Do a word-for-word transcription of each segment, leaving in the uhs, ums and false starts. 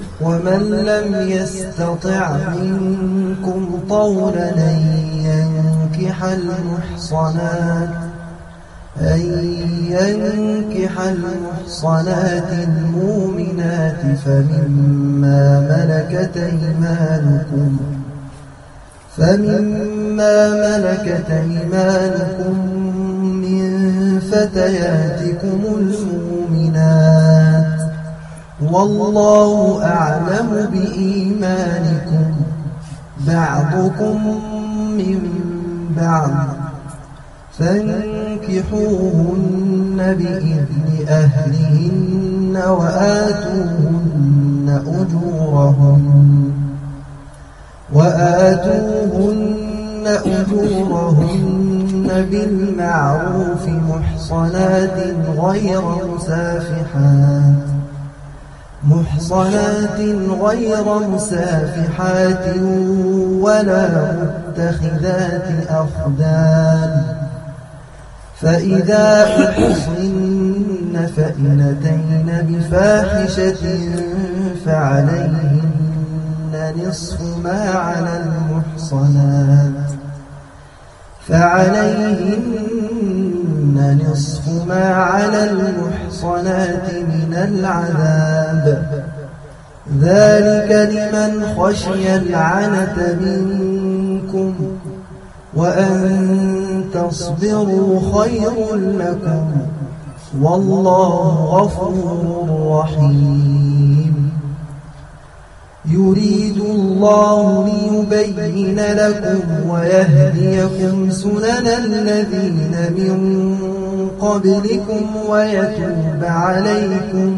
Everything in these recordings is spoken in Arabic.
ومن لم يستطع منكم طولا أن ينكح المحصنات أن ينكح المحصنات المؤمنات فمما ملكت أيمانكم فمما ملكت أيمانكم من فتياتكم المؤمنات والله أعلم بإيمانكم بعضكم من بعض فانكحوهن بإذن أهلهن وآتوهن أجورهن وآتوهن أجورهن بالمعروف محصنات غير مسافحات محصنات غير مسافحات ولا متخذات أخدان فإذا أحصن فإن أتين بفاحشة فعليهن نصف ما على المحصنات فعليهن نصف ما على المحصنات من العذاب ذلك لمن خشي العنة منكم وأن تصبروا خير لكم والله غفور رحيم يريد الله ليبين لكم ويهديكم سنن الذين من قبلكم ويتوب عليكم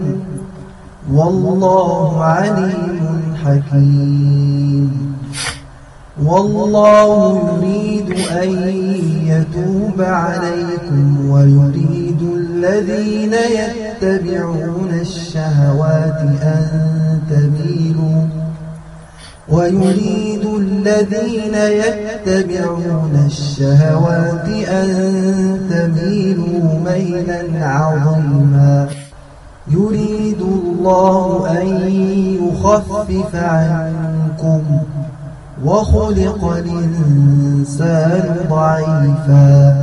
والله عليم حكيم والله يريد أن يتوب عليكم ويريد الذين يتبعون الشهوات أن تميلوا ويريد الذين يتبعون الشهوات أن تميلوا ميلا عظيما يريد الله أن يخفف عنكم وخلق الإنسان ضعيفا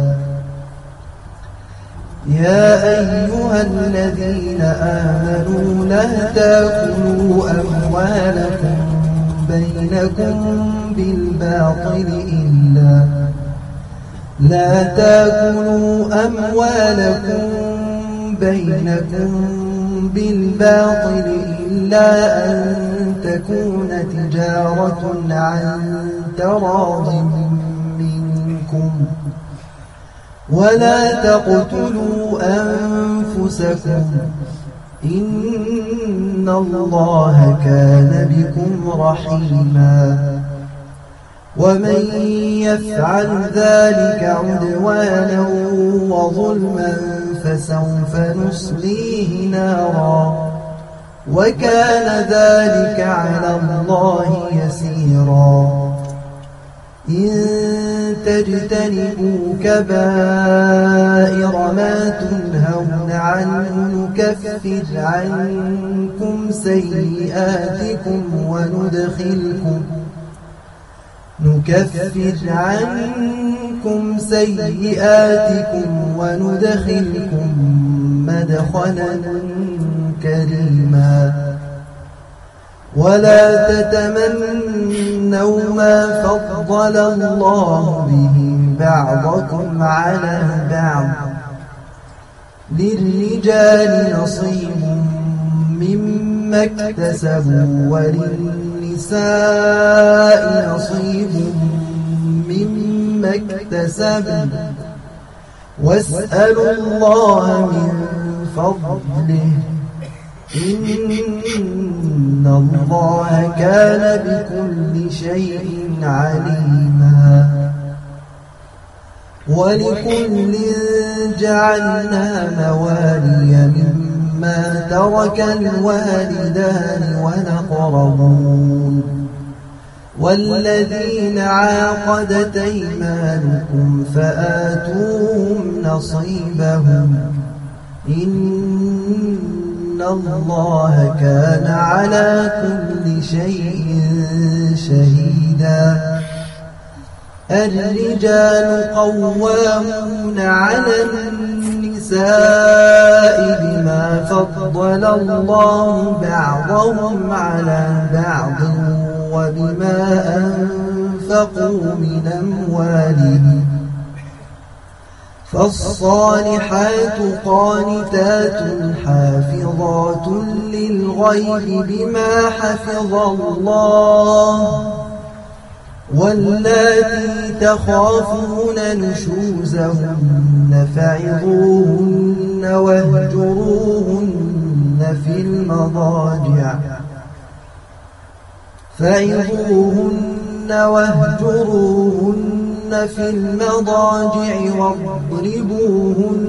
يا أيها الذين آمنوا لا تأكلوا أموالكم بينكم بالباطل إلا لا تأكلوا أموالكم بينكم بالباطل إلا أن تكون تجارة عن تراض منكم ولا تقتلوا أنفسكم إن الله كان بكم رحيما ومن يفعل ذلك عدوانا وظلما فسوف نصليه نارا وكان ذلك على الله يسيرا إن تجتنبوا كبائر ما تنهون عنه نكفر عنكم سيئاتكم وندخلكم نكفر عنكم سيئاتكم وندخلكم مدخلا كريما ولا تتمنوا ما فضل الله به بعضكم على بعض للرجال نصيب مما اكتسبوا وللنساء نصيب مما اكتسبوا واسألوا الله من فضله إن الله كان بكل شيء عليما ولكل جعلنا موالي مما ترك الوالدان والأقربون والذين عاقدت أيمانكم فآتوهم نصيبهم إن الله كان على كل شيء شهيدا الرجال قوامون على النساء بما فضل الله بعضهم على بعض وبما أنفقوا من أموالهم فالصالحات قانتات حافظات للغيب بما حفظ الله واللاتي تخافون نشوزهن فعظوهن واهجروهن في المضاجع فعظوهن واهجروهن في المضاجع واضربوهن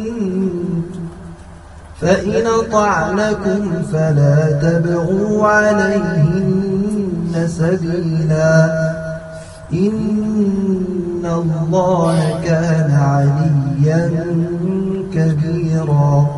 فإن أطعنكم فلا تبغوا عليهن سبيلا إن الله كان عليا كبيرا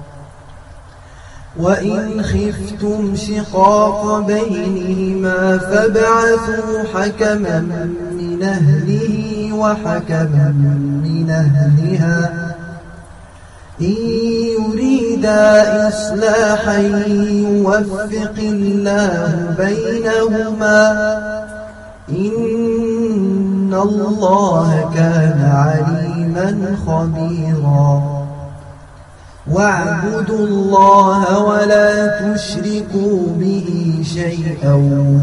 وإن خفتم شقاق بينهما فابعثوا حكما من أهله وحكما من أهلها إن يريدا إصلاحا يوفق الله بينهما إن الله كان عليما خبيرا واعبدوا الله ولا تشركوا به شيئا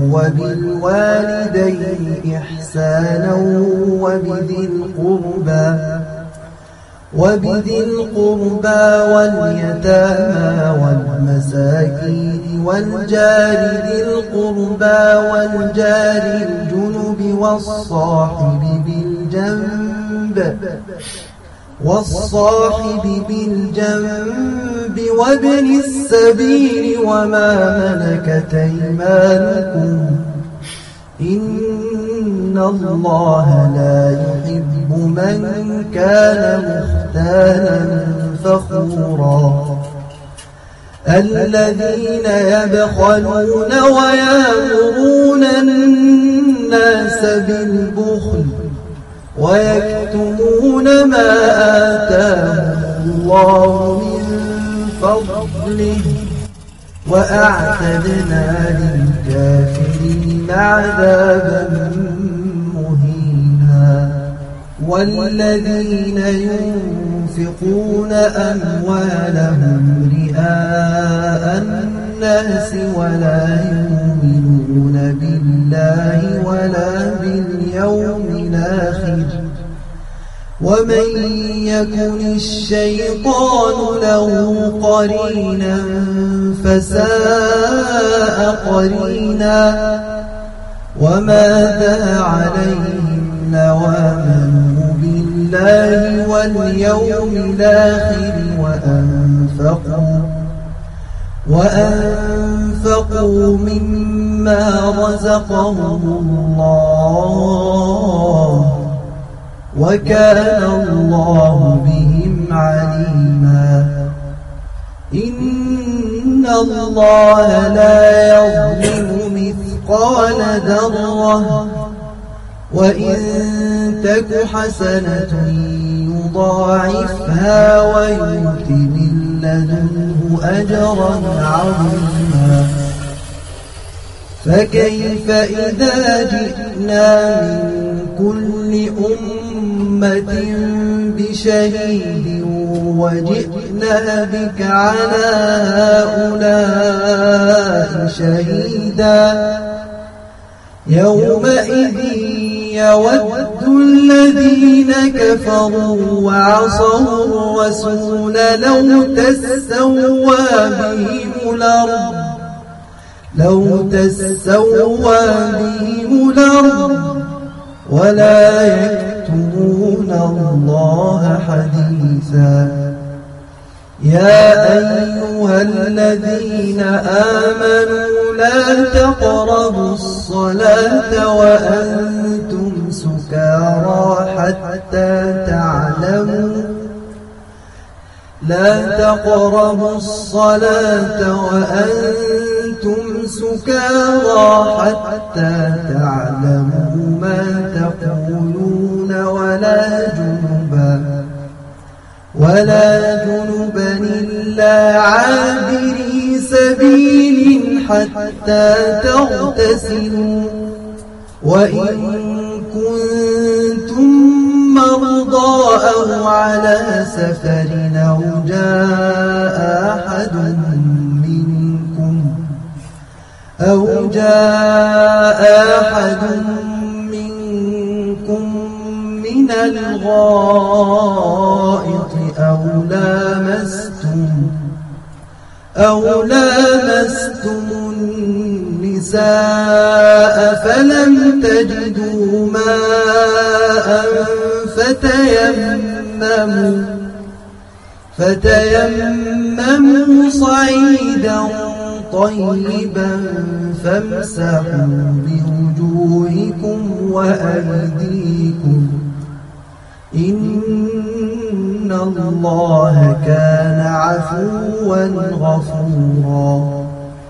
وبالوالدين إحسانا وبذي القربى وبذي القربى واليتامى والمساكين والجار ذي القربى والجار الجنب والصاحب بالجنب والصاحب بالجنب وابن السبيل وما ملكت أيمانكم إن الله لا يحب من كان مختالا فخورا الذين يبخلون ويأمرون الناس بالبخل ويكتمون ما آتاهم الله من فضله وأعتدنا للكافرين عذابا مهينا والذين ينفقون أموالهم رئاء الناس ولا يؤمنون بالله ولا باليوم الآخر ومن يكن الشيطان له قرينا فساء قرينا وماذا عليهم لو آمنوا بالله واليوم الآخر وأنفقوا وأنفقوا مما رزقهم الله وكان الله بهم عليما إن الله لا يظلم مثقال ذرة وإن تك حسنة يضاعفها ويؤت من لدنه أجرا عظيما فكيف إذا جئنا من كل أمة بشهيد وجئنا بك على هؤلاء شهيدا يومئذ يود الذين كفروا وعصوا الرسول لو تسوى بهم الأرض لو تسوى بهم الأرض ولا يكتمون الله حديثا يا أيها الذين آمنوا لا تقربوا الصلاة وأنتم سكارى حتى تعلموا لا تقربوا الصلاة وأنتم سكارى حتى تعلموا ما تقولون ولا جنبا ولا جنبا إلا عابري سبيل حتى تغتسلوا وإن كنتم مرضى أو على سفر أو جاء أحد منكم أو جاء أحد منكم من الغائط أو لامستم أو لامستم النساء فلم تجدوا ماء فتيمموا فتيمموا صعيدا طيبا فامسحوا بوجوهكم وأيديكم إن الله كان عفوا غفورا.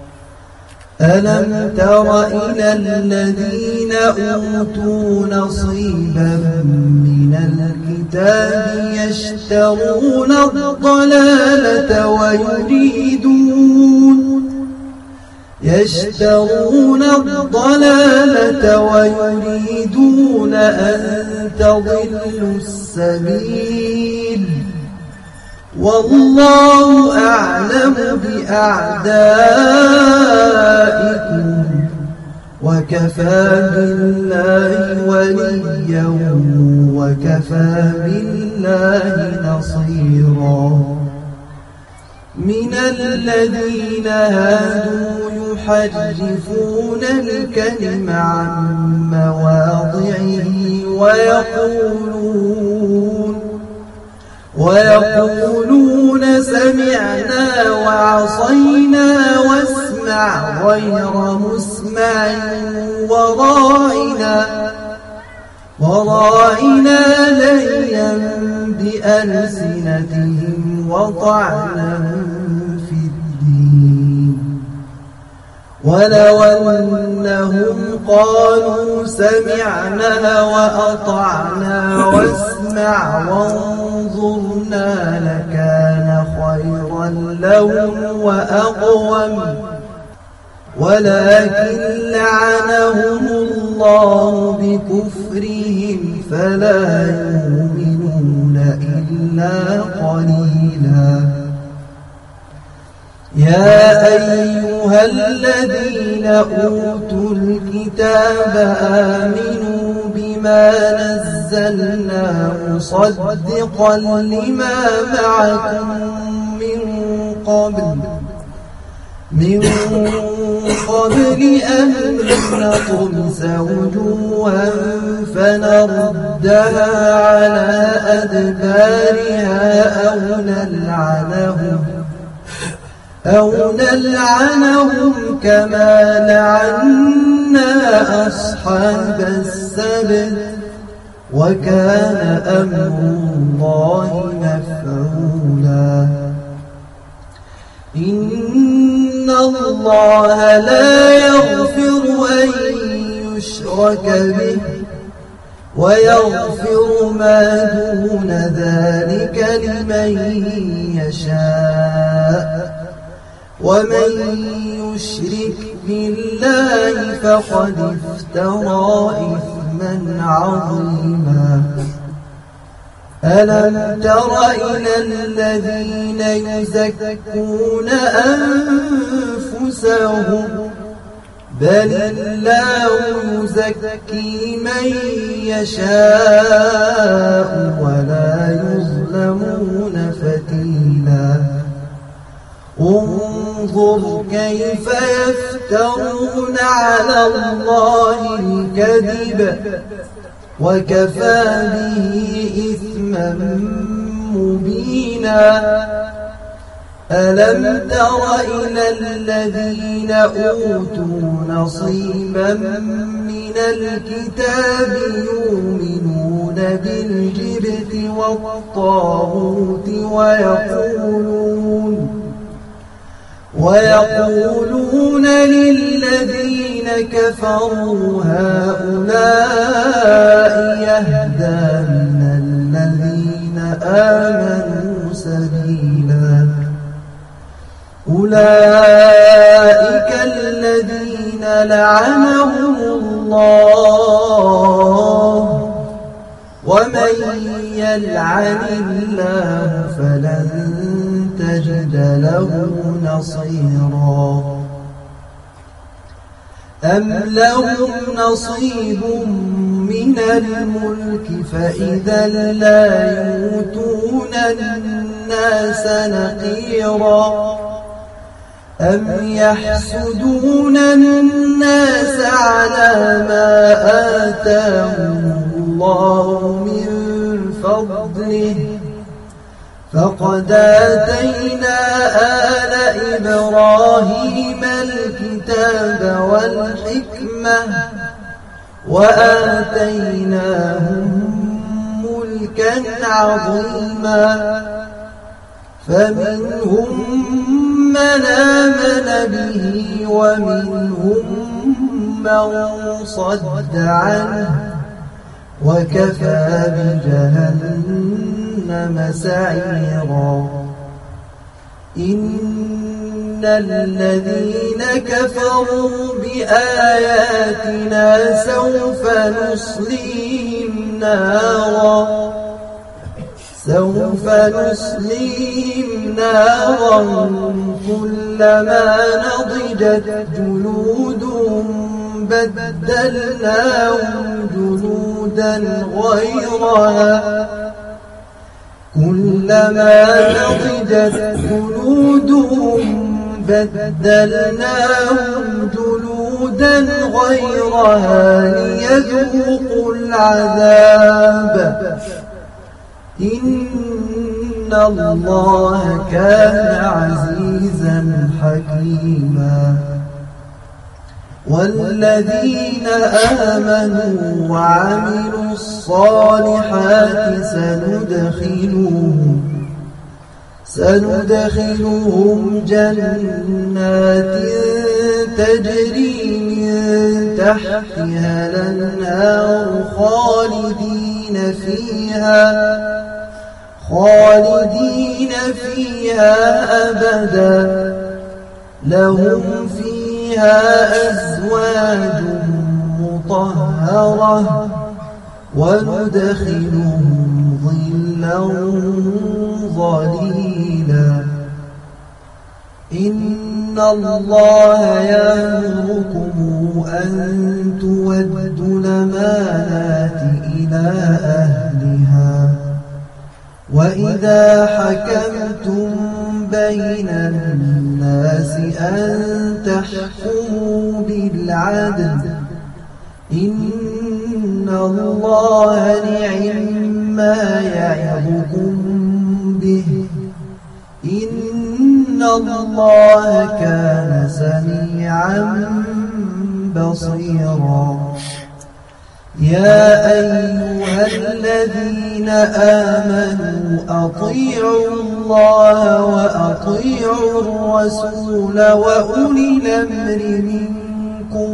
ألم تر إلى الذين أوتوا نصيبا من الكتاب يشترون الضلالة ويريدون يشترون الضلالة ويريدون أن تضلوا السبيل والله أعلم بأعدائكم وكفى بالله وليا وكفى بالله نصيرا. من الذين هادوا يحرفون الكلم عن مواضعه ويقولون ويقولون سمعنا وعصينا واسمع غير مسمع وراعنا وراعنا ليا بألسنتهم وطعنا في الدين ولو أنهم قالوا سمعنا وأطعنا واسمع وانظرنا لكان خيرا لهم وأقوم ولكن لعنهم الله بكفرهم فلا يؤمنون إلا قليلا. يا أيها الذين أوتوا الكتاب آمنوا بما نزلنا مصدقا لما معكم من قبل من قبل أن نطمس وجوها فنردها على أدبارها أو نلعنهم أو نلعنهم كما لعنا أصحاب السبت وكان أمر الله مفعولا. إن الله لا يغفر أن يشرك به ويغفر ما دون ذلك لمن يشاء ومن يشرك بالله فقد افترى إثما عظيما. ألم تر إلى الذين يزكون أنفسهم بل الله يزكي من يشاء ولا يظلمون فتيلا. انظر كيف يفترون على الله الكذب وكفى به إثما مبينا. ألم تر إلى الذين أوتوا نصيبا من الكتاب يؤمنون بالجبت والطاغوت ويقولون ويقولون للذين كفروا هؤلاء يهدى من الذين آمنوا سبيلا أولئك الذين لعنهم الله ومن يلعن الله فلن تجد له نصيرا أم لهم نصيب من الملك فإذا لا يؤتون الناس نقيرا أم يحسدون الناس على ما آتاهم الله من فضله فقد آتينا آل إبراهيم الكتاب والحكمة وآتيناهم ملكا عظيما فمنهم من آمن به ومنهم من صد عنه وكفى بجهنم سعيرا إن الذين كفروا بآياتنا سوف نصليهم نارا سوف نصليهم نارا كلما نضجت جلودهم بدلناهم جلودا غيرها كلما نضجت جلودهم بدلناهم جلودا غيرها ليذوقوا العذاب إن الله كان عزيزا حكيما والذين آمنوا وعملوا الصالحات سندخلهم سندخلهم جنات تجري من تحتها الأنهار خالدين فيها خالدين فيها أبدا لهم فيها أزواج مطهرة وندخلهم ظلا ظليلا إن الله يأمركم أن تودوا الأمانات إلى أهلها وإذا حكمتم بين الناس أن تحكموا بالعدل إن الله نعما يعظكم به إن الله كان سميعا بصيرا يا أيها الذين آمنوا أطيعوا الله وأطيعوا الرسول وأولي الأمر منكم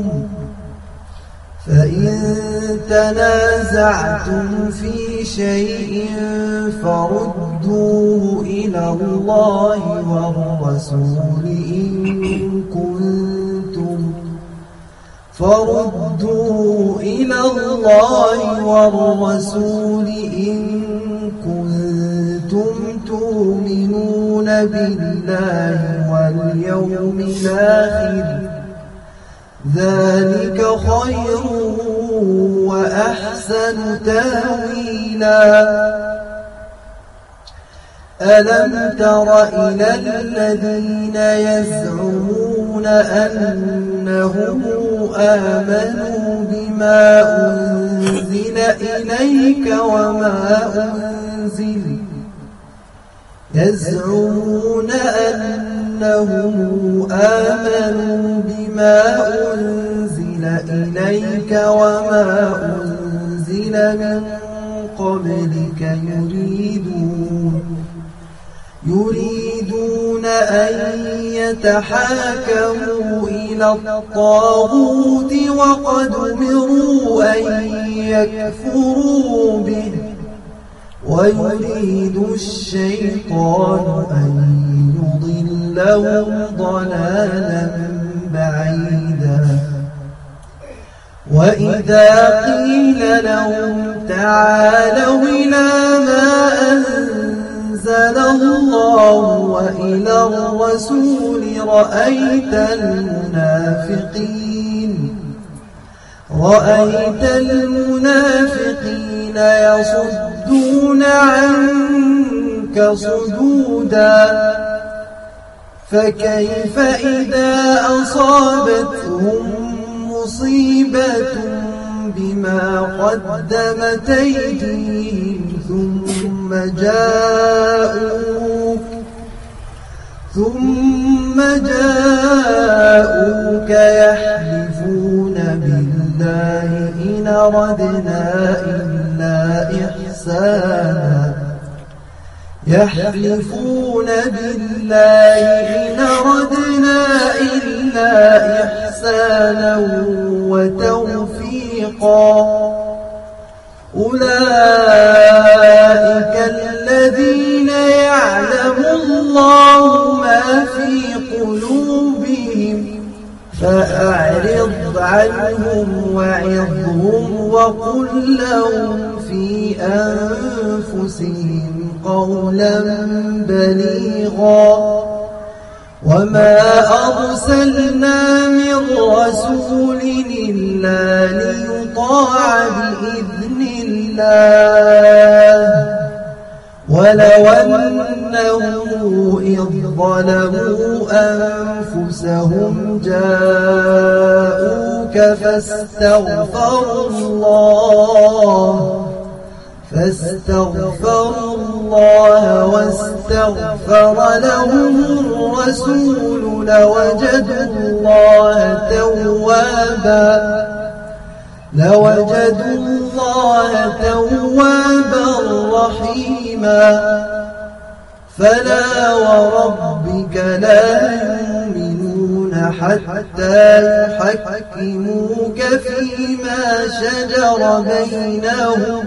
فإن تنازعتم في شيء فردوه إلى الله والرسول إن كنتم فردوه إلى الله والرسول إن كنتم تؤمنون بالله واليوم الآخر ذلك خير وأحسن تأويلا ألم تر إلى الذين يزعمون أنهم آمنوا بما أنزل إليك وما أنزل يزعمون أنهم آمنوا بما أنزل إليك وما أنزل من قبلك يريدون يريدون أن يتحاكموا إلى الطاغوت وقد أمروا أن يكفروا به ويريد الشيطان أن يضلهم ضلالا بعيدا وإذا قيل لهم تعالوا إلى ما أنزل الله وإلى الرسول رأيت المنافقين رأيت المنافقين يصدون عنك صدودا فكيف إذا أصابتهم مصيبة بما قدمت أيديهم ثم جاءوك ثم جاءوك يحلفون بالله إن أردنا إلا إحسانا يحلفون بالله إن أردنا إلا إحسانا وتوفيقا أولئك الذين يعلم الله ما في قلوبهم فأعرض عنهم وعظهم وقل لهم في أنفسهم قولا بليغا وما أرسلنا من رسول إلا ليطاع بإذن الله ولو أنهم إذ ظلموا أنفسهم جاءوك فاستغفروا الله فاستغفروا الله واستغفر لهم الرسول لوجدوا الله توابا لوجدوا الله توابا رحيما فلا وربك لا يؤمنون حتى يحكموك فيما شجر بينهم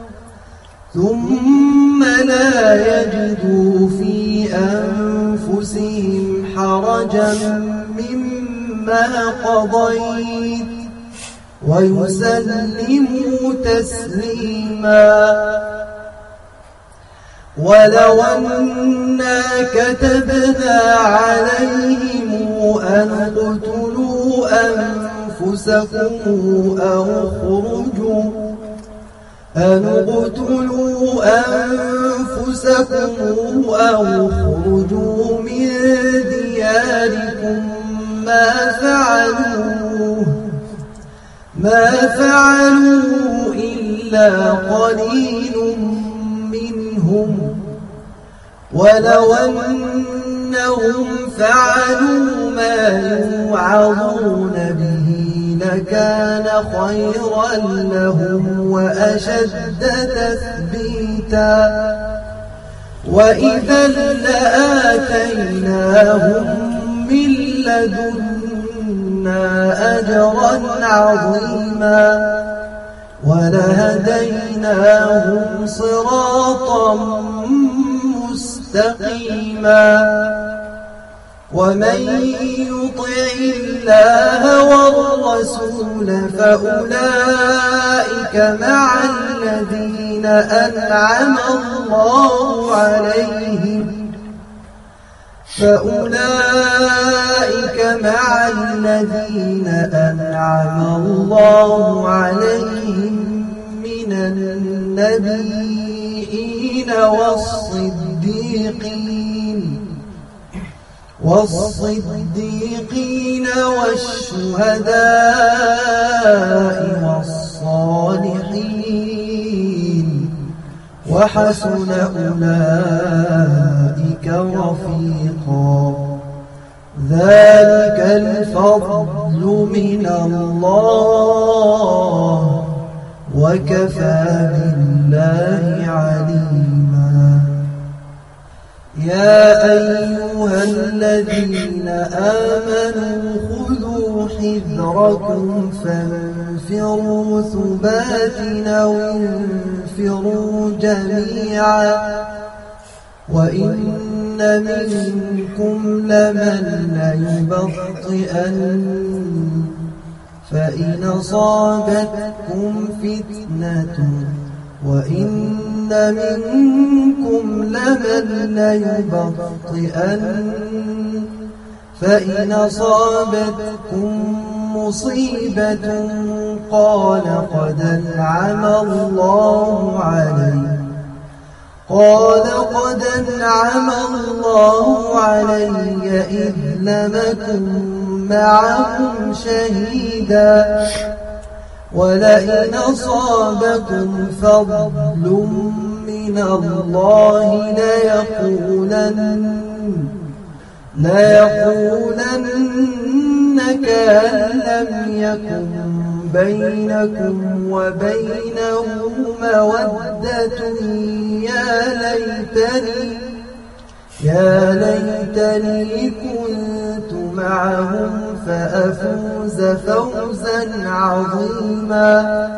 ثم لا يجدوا في أنفسهم حرجا مما قضيت ويسلموا تسليما ولو أنا كتبنا عليهم أن اقتلوا أنفسكم أو اخرجوا أن اقتلوا أنفسكم أو اخرجوا من دياركم ما فعلوه ما فعلوا إلا قليل منهم ولو أنهم فعلوا ما يوعظون به لكان خيرا لهم وأشد تثبيتا وإذا لآتيناهم من لدنا أجرا عظيما ولهديناهم صراطا مستقيما ومن يطع الله والرسول فأولئك مع الذين أنعم الله عليهم فأولئك مع الذين أنعم الله عليهم من النبيين والصديقين والصديقين والشهداء والصالحين وحسن أولئك رفيقا ذلك الفضل من الله وكفى بالله عليما يا أيها الذين آمنوا خذوا حذركم فانفروا ثبات أو انفروا جميعا وإن منكم لمن ليبطئن فإن أصابتكم فتنة وإن منكم لمن ليبطئن فإن أصابتكم مصيبة قال قد أنعم الله علي قال قد أنعم الله علي إذ لم أكن معكم شهيدا ولئن أصابكم فضل من الله ليقولن ليقولن كأن لم يكن بينكم وبينه مودة يا ليتني يا ليتني كنت معهم فأفوز فوزا عظيما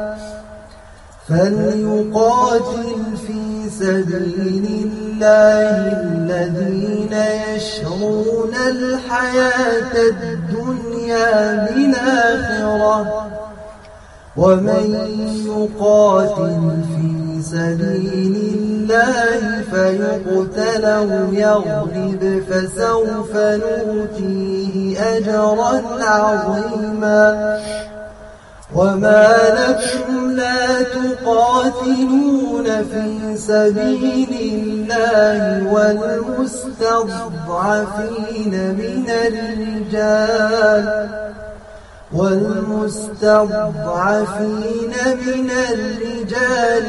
فليقاتل في سبيل الله الذين يشرون الحياة الدنيا بالآخرة ومن يقاتل في سبيل الله فيقتل أو يغلب فسوف نؤتيه أجرا عظيما وما لكم لا تقاتلون في سبيل الله والمستضعفين من الرجال والمستضعفين من الرجال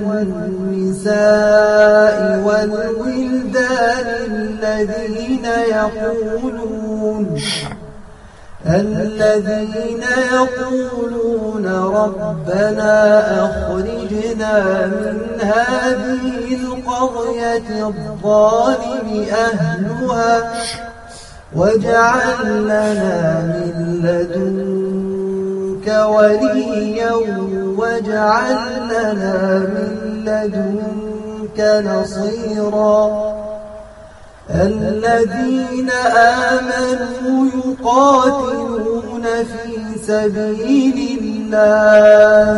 والنساء والولدان الذين يقولون الذين يقولون ربنا أخرجنا من هذه القرية الظالم أهلها واجعل لنا من لدنك وليا واجعل لنا من لدنك نصيرا الذين آمنوا يقاتلون في سبيل الله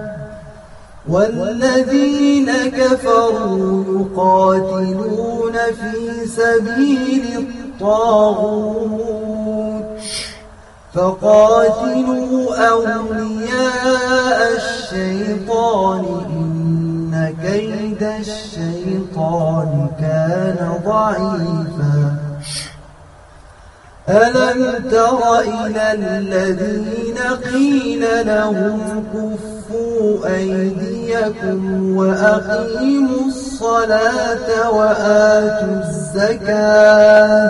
والذين كفروا يقاتلون في سبيل الطاغوت فقاتلوا أولياء الشيطان إن كيد الشيطان كان ضعيفا ألم تر إلى الذين قيل لهم كفوا أيديكم وأقيموا الصلاة وآتوا الزكاة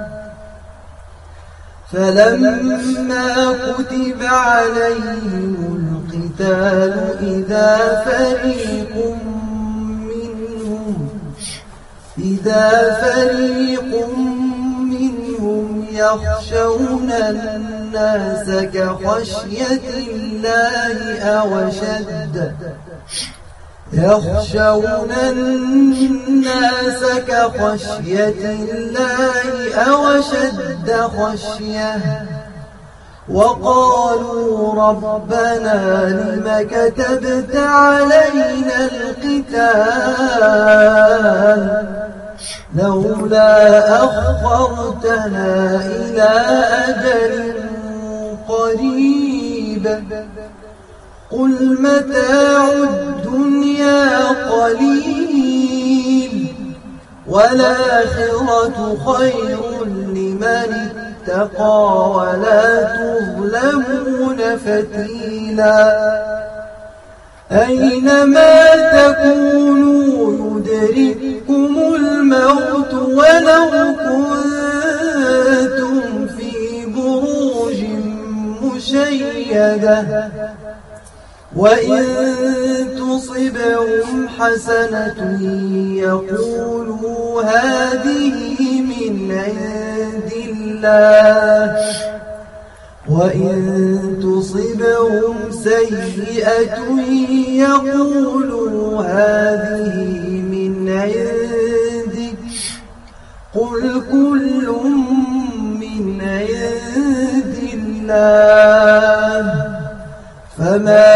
فلما كتب عليهم القتال إذا فريق منهم إذا فريق منهم يخشون الناس كخشية الله أو أشد يخشون الناس كخشية الله أو أشد خشية وقالوا ربنا لم كتبت علينا القتال لولا أخرتنا إلى أجل قريب قل متاع الدنيا قليل والآخرة خير لمن اتقى ولا تظلمون فتيلا أينما تكونوا يدرككم الموت ولو كنتم في بروج مشيدة وإن تصبهم حسنة يقولوا هذه من عند الله وإن تصبهم سيئة يقولوا هذه من عندك قل كل من عند الله فما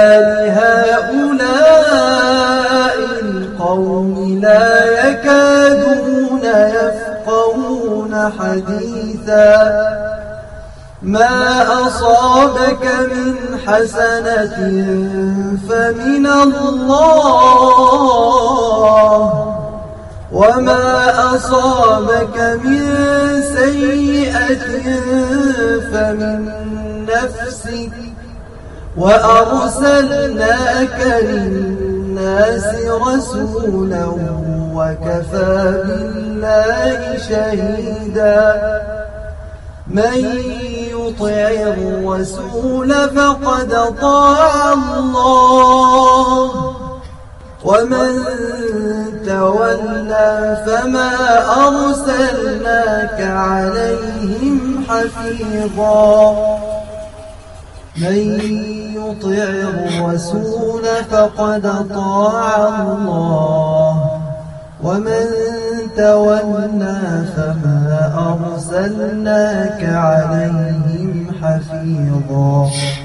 لهؤلاء القوم لا يكادون يفقهون حديثا ما أصابك من حسنة فمن الله وما أصابك من سيئة فمن نفسك وأرسلناك للناس رسولا وكفى بالله شهيدا من يطع الرسول فقد طاع الله ومن تولى فما أرسلناك عليهم حفيظا من يطع الرسول فقد طاع الله ومن تولى فما أرسلناك عليهم حفيظا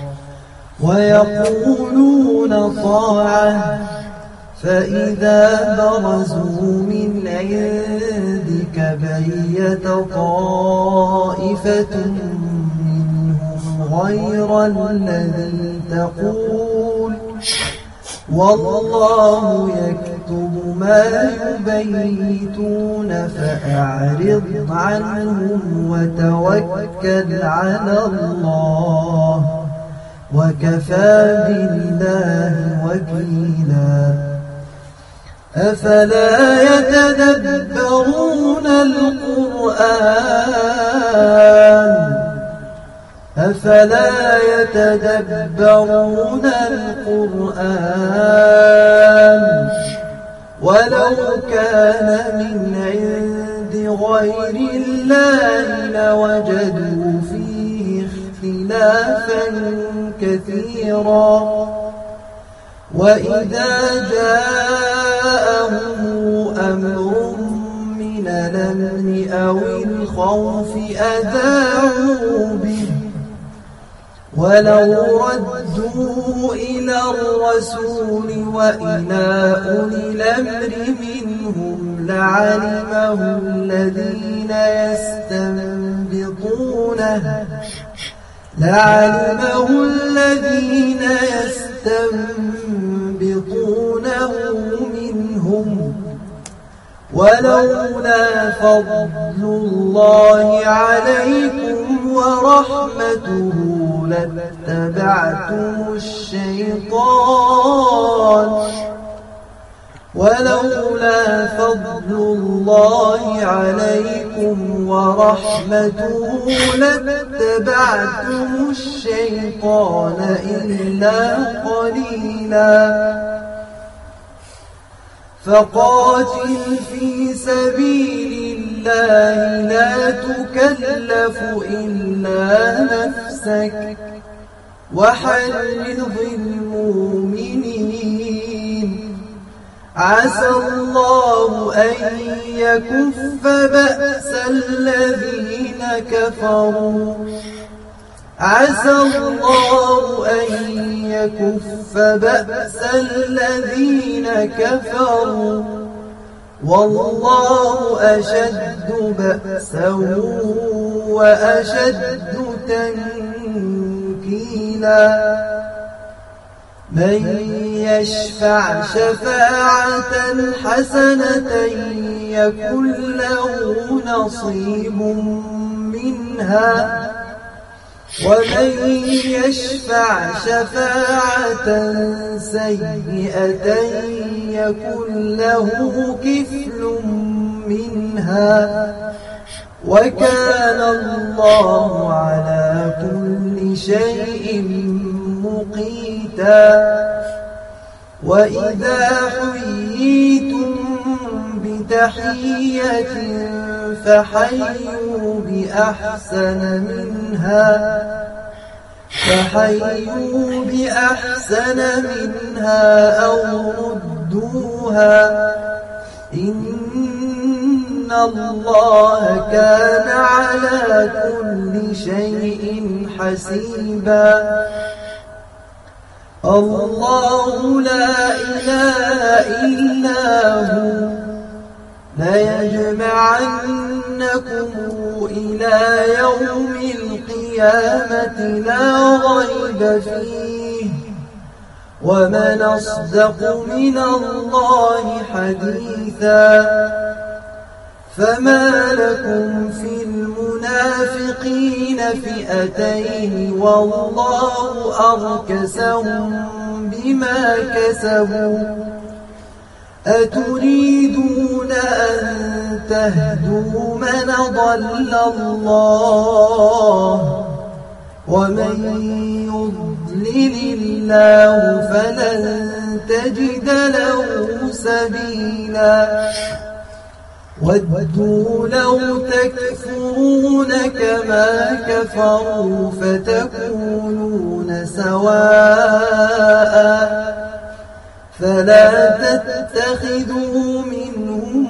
ويقولون طاعة فإذا برزوا من عندك بيت طائفة غير الذي تقول والله يكتب ما يبيتون فأعرض عنهم وتوكل على الله وكفى بالله وكيلا أفلا يتدبرون القرآن أفلا يتدبرون القرآن ولو كان من عند غير الله لوجدوا فيه اختلافا كثيرا وإذا جاءهم أمر من الأمن أو الخوف أذاعوا به ولو ردوا إلى الرسول وإلى أولي الأمر منهم لعلمه الذين يستنبطونه لعلمه الذين يستنبطونه منهم ولولا فضل الله عليكم ورحمته لاتبعتم الشيطان ولولا فضل الله عليكم ورحمته لاتبعتم الشيطان إلا قليلا فقاتل في سبيل الله لا تكلف إلا نفسك وحرض المؤمنين عسى الله أن يكف بأس الذين كفروا عسى الله أن يكف بأس الذين كفروا والله أشد بأسا وأشد تنكيلا من يشفع شفاعة حسنة يكن له نصيب منها ومن يشفع شفاعة سيئة يكن له كفل منها وكان الله على كل شيء مقيتا. وإذا حييتم بتحية فحيوا بأحسن منها فحيوا بأحسن منها أو ردوها إن الله كان على كل شيء حسيبا. الله لا إله إلا هو ليجمعنكم إلى يوم القيامة لا ريب فيه ومن أصدق من الله حديثا. فما لكم في المنافقين فئتين والله أركسهم بما كسبوا أتريدون أن تهدوا من ضل الله ومن يضلل الله فلن تجد له سبيلا. ودوا لو تكفرون كما كفروا فتكونون سواء فلا تتخذوا منهم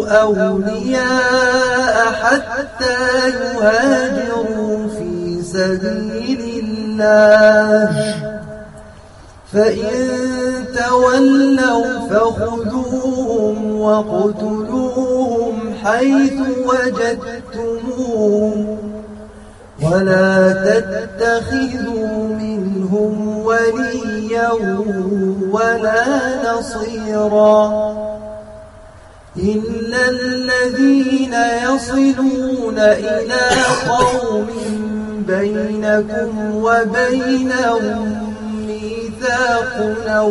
أولياء حتى يهاجروا في سبيل الله فإن تولوا فخذوهم وقتلوهم حيث وجدتموهم ولا تتخذوا منهم وليا ولا نصيرا إلا الذين يصلون إلى قوم بينكم وبينهم ميثاق أو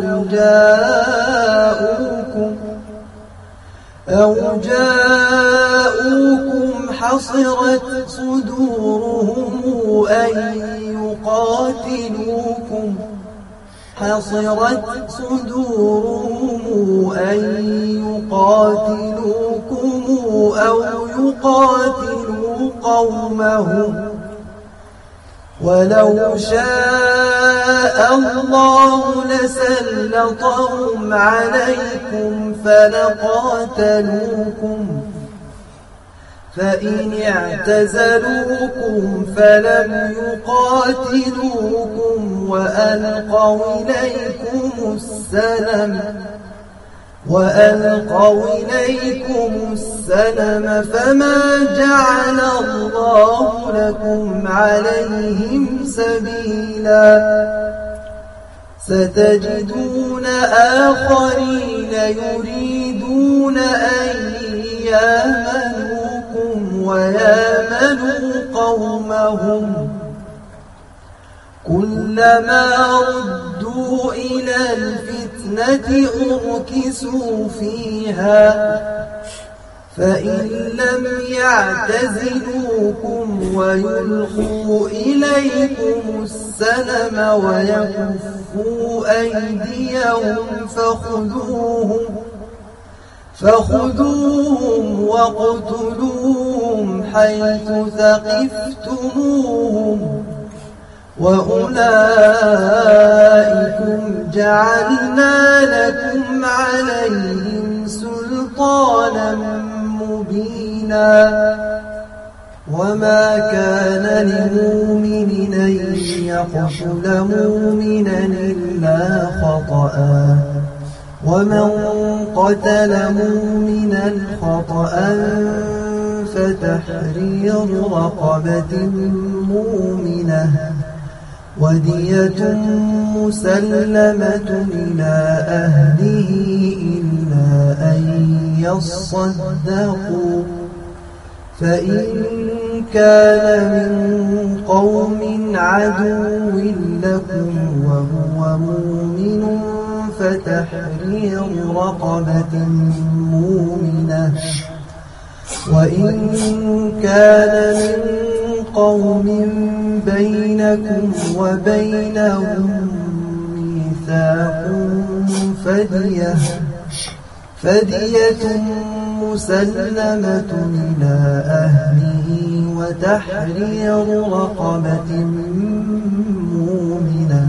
جاءوكم أو جاءوكم حصرت صدورهم أن يقاتلوكم حصرت صدورهم أن يقاتلوكم أو يقاتلوا قومهم ولو شاء الله لسلطهم عليكم فلقاتلوكم فإن اعتزلوكم فلم يقاتلوكم وألقوا إليكم السلم وألقوا إليكم السلم فما جعل الله لكم عليهم سبيلا. ستجدون آخرين يريدون أن يامنوكم ويامنوا قومهم كلما ردوا إلى الفتنة أركسوا فيها فإن لم يعتزلوكم ويلقوا إليكم السلم ويكفوا أيديهم فخذوهم فخذوهم وقتلوهم حيث ثقفتموهم وأولئكم جعلنا لكم عليهم سلطانا مبينا. وما كان لمؤمن أن يقتل مؤمنا إلا خطأ ومن قتل مؤمنا خطأ فتحرير رقبة مؤمنة ودية مسلمة إلى أهله إلا أن يصدقوا فإن كان من قوم عدو لكم وهو مؤمن فتحرير رقبة مؤمنة وإن كان من قوم بينكم وبينهم ميثاق فدية فدية مسلمة إلى أهله وتحرير رقبة مؤمنة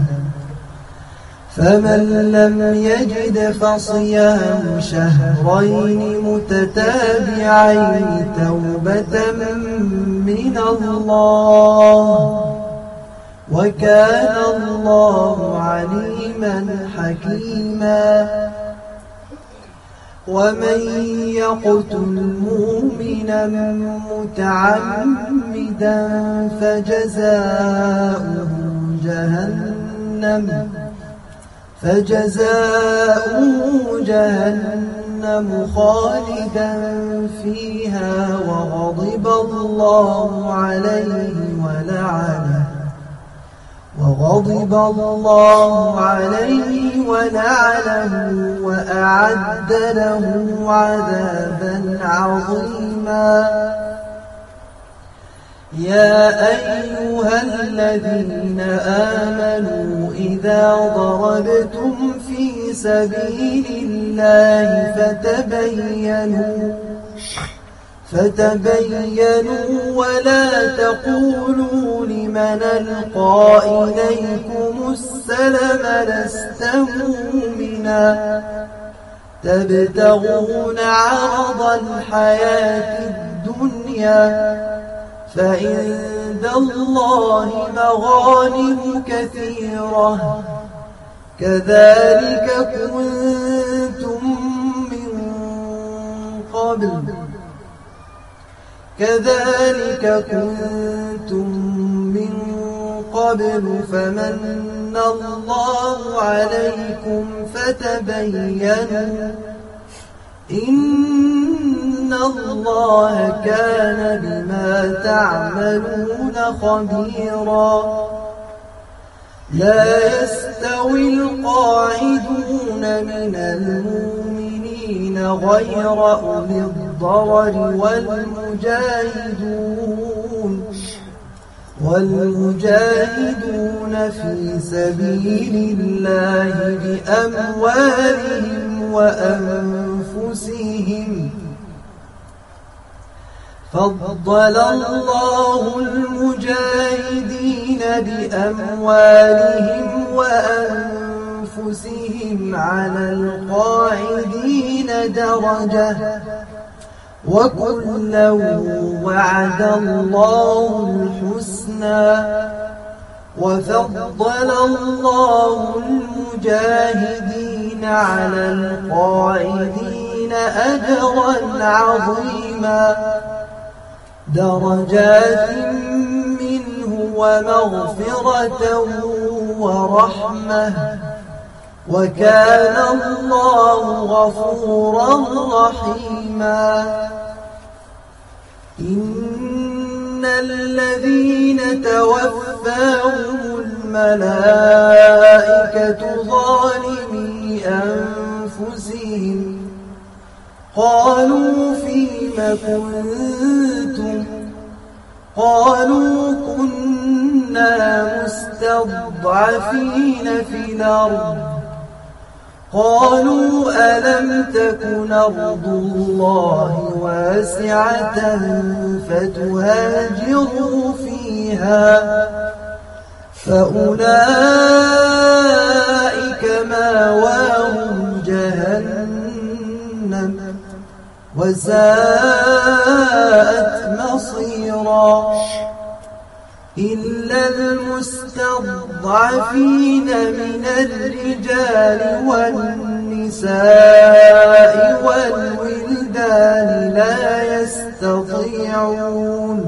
فمن لم يجد فصيام شهرين متتابعين توبة من الله وكان الله عليما حكيما ومن يقتل مؤمنا متعمدا فجزاؤه جهنم فجزاؤه جهنم خالدا فيها وغضب الله عليه ولعنه وغضب الله عليه ولعنه وأعد له عذابا عظيما يا أيها الذين آمنوا إذا ضربتم في سبيل الله فتبينوا فتبينوا ولا تقولوا لمن ألقى إليكم السلم لست مؤمنا تبتغون عرض الحياة الدنيا فعند الله مغانم كثيرة كذلك كنتم من قبل كذلك كنتم من قبل فمن الله عليكم فتبينوا إن الله كان بما تعملون خبيرا لا يستوي القاعدون من المؤمنين غير أولي الضرر والمجاهدون والمجاهدون في سبيل الله بأموالهم وأنفسهم فضل الله المجاهدين بأموالهم وأنفسهم على القاعدين درجة وكلا وعد الله الحسنى وفضل الله المجاهدين على القاعدين أجرا عظيما درجات منه ومغفرة ورحمة وكان الله غفورا رحيما إن الذين توفاهم الملائكة ظالمي أنفسهم قالوا فيم كنتم قالوا كنا مستضعفين في الأرض قالوا ألم تكن أرض الله واسعة فتهاجروا فيها فأولئك مأواهم جهنم وساءت مصيرا إلا المستضعفين من الرجال والنساء والولدان لا يستطيعون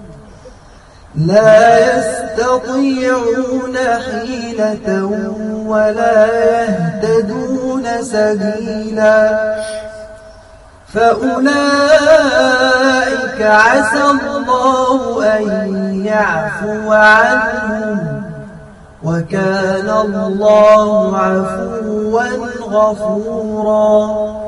لا يستطيعون حيلة ولا يهتدون سبيلا فأولئك عسى الله أن يعفو عنهم وكان الله عفوا غفورا